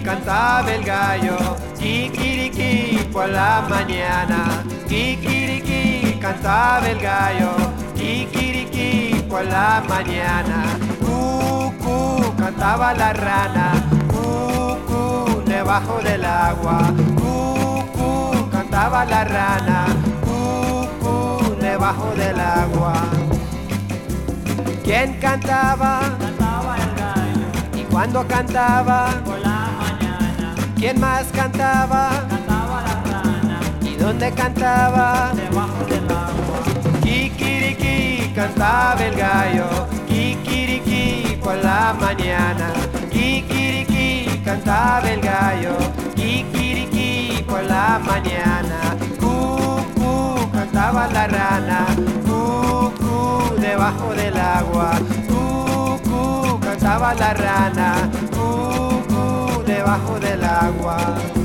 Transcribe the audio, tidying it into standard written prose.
cantaba el gallo, kikiriki por la mañana. Kikiriki cantaba el gallo, kikiriki por la mañana. Cucú cantaba la rana, cucú debajo del agua. Cucú cantaba la rana, cucú debajo del agua. ¿Quién cantaba? Cantaba el gallo, ¿Y cuándo cantaba? por la mañana. ¿Quién más cantaba? Cantaba la rana, ¿Y dónde cantaba? debajo del agua. Kikiriki cantaba el gallo, kikiriki por la mañana. Kikiriki cantaba el gallo, kikiriki por la mañana. Cucú cantaba la rana, cucú debajo del agua. Cucú cantaba la rana, cucú debajo del agua.